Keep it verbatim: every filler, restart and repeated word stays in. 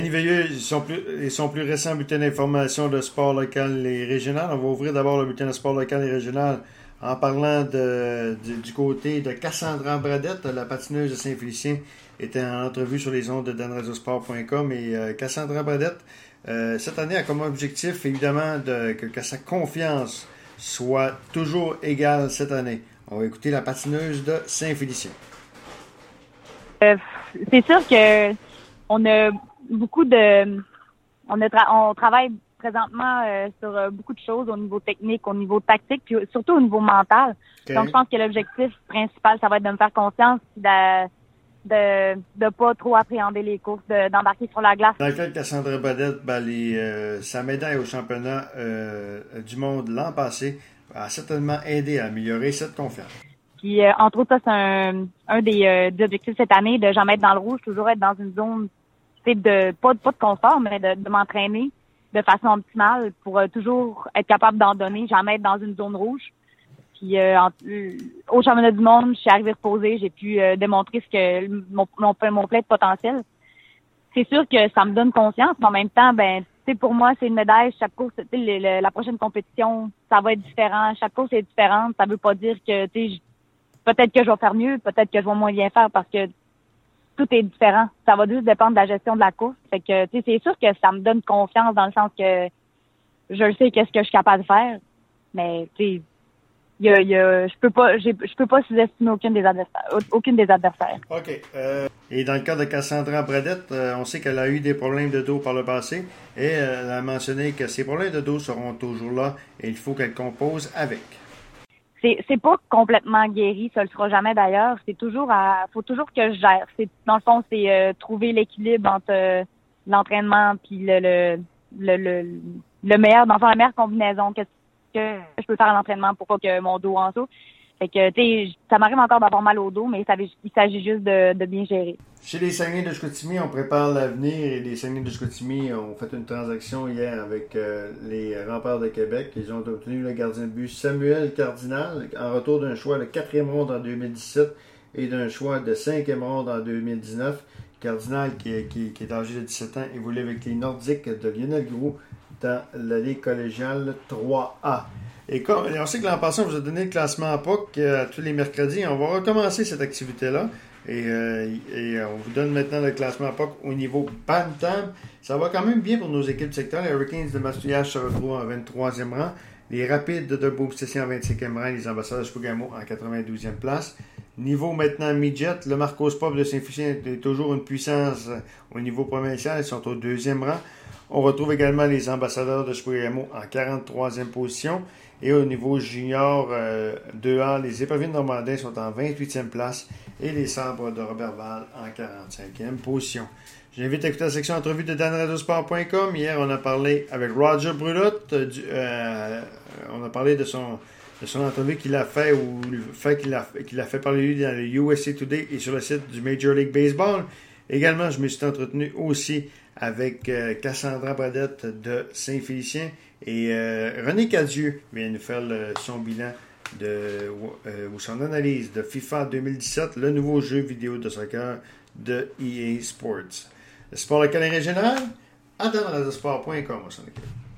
Veilleux, ils sont plus, ils sont plus récents bulletins d'information de sport local et régional. On va ouvrir d'abord le bulletin de sport local et régional en parlant de, de, du côté de Cassandra Bradette, la patineuse de Saint-Félicien, était en entrevue sur les ondes de dan radio sport point com et euh, Cassandra Bradette, euh, cette année a comme objectif évidemment de, que, que sa confiance soit toujours égale cette année. On va écouter la patineuse de Saint-Félicien. Euh, c'est sûr que on a beaucoup de, on, a tra- on travaille présentement euh, sur euh, beaucoup de choses au niveau technique, au niveau tactique, puis surtout au niveau mental. Okay. Donc, je pense que l'objectif principal, ça va être de me faire confiance, de de de pas trop appréhender les courses, de, d'embarquer sur la glace. Dans le cas de Cassandra Bradette, ben, les, euh, sa médaille au championnat euh, du monde l'an passé a certainement aidé à améliorer cette confiance. Puis, euh, entre autres, ça, c'est un, un des, euh, des objectifs cette année, de jamais être dans le rouge, toujours être dans une zone, c'est de pas, pas de confort, mais de, de m'entraîner de façon optimale pour euh, toujours être capable d'en donner, jamais être dans une zone rouge. Puis euh, en, euh, au championnat du monde, je suis arrivée reposée, j'ai pu euh, démontrer ce que mon, mon, mon plein de potentiel. C'est sûr que ça me donne confiance, mais en même temps, ben, tu sais, pour moi, c'est une médaille. Chaque course, tu sais, la prochaine compétition, ça va être différent. Chaque course est différente. Ça veut pas dire que, tu sais, peut-être que je vais faire mieux, peut-être que je vais moins bien faire parce que tout est différent. Ça va juste dépendre de la gestion de la course. Fait que, tu sais, c'est sûr que ça me donne confiance dans le sens que je sais qu'est-ce que je suis capable de faire. Mais, tu sais, il y a, il y a, je peux pas, j'ai, je peux pas sous-estimer aucune des adversaires, aucune des adversaires. OK. Euh, et dans le cas de Cassandra Bradette, euh, on sait qu'elle a eu des problèmes de dos par le passé et euh, elle a mentionné que ces problèmes de dos seront toujours là et il faut qu'elle compose avec. C'est, c'est pas complètement guéri, ça le sera jamais d'ailleurs. C'est toujours à, faut toujours que je gère. C'est, dans le fond, c'est euh, trouver l'équilibre entre euh, l'entraînement puis le, le, le, le, le meilleur, dans le fond, la meilleure combinaison. Qu'est-ce que je peux faire à l'entraînement pour pas que mon dos en saute. Fait que, tu sais, ça m'arrive encore d'avoir mal au dos, mais ça, il s'agit juste de, de bien gérer. Chez les Saguenay de Chicoutimi, on prépare l'avenir et les Saguenay de Chicoutimi ont fait une transaction hier avec euh, les Remparts de Québec. Ils ont obtenu le gardien de but Samuel Cardinal en retour d'un choix de quatrième ronde en deux mille dix-sept et d'un choix de cinquième ronde en deux mille dix-neuf. Cardinal qui, qui, qui est âgé de dix-sept ans évolue avec les Nordiques de Lionel Groulx dans la Ligue collégiale trois A. Et comme, on sait que l'an passé, on vous a donné le classement à P O C euh, tous les mercredis. On va recommencer cette activité-là. Et, euh, et on vous donne maintenant le classement à P O C au niveau Bantam. Ça va quand même bien pour nos équipes sectorielles. Les Hurricanes de Mascouillage se retrouvent en vingt-troisième rang. Les Rapides de Beauce-Tessier en vingt-cinquième rang. Les Ambassadeurs de Chibougamau en quatre-vingt-douzième place. Niveau maintenant midget, le Marcos Pop de Saint-Félicien est toujours une puissance au niveau provincial. Ils sont au deuxième rang. On retrouve également les Ambassadeurs de Chibougamau en quarante-troisième position. Et au niveau junior euh, deux A, les Épervines Normandins sont en vingt-huitième place et les Sabres de Robertval en quarante-cinquième position. J'invite à écouter la section entrevue de dan radio sport point com. Hier, on a parlé avec Roger Brulotte. Du, euh, on a parlé de son, de son entrevue qu'il a fait ou le fait qu'il a, qu'il a fait parler de lui dans le U S A Today et sur le site du Major League Baseball. Également, je me suis entretenu aussi avec euh, Cassandra Bradette de Saint-Félicien et euh, René Cadieux vient nous faire le, son bilan de, euh, ou son analyse de FIFA deux mille dix-sept, le nouveau jeu vidéo de soccer de E A Sports. Le sport local et régional, à dan radio sport point com, on s'en occupe.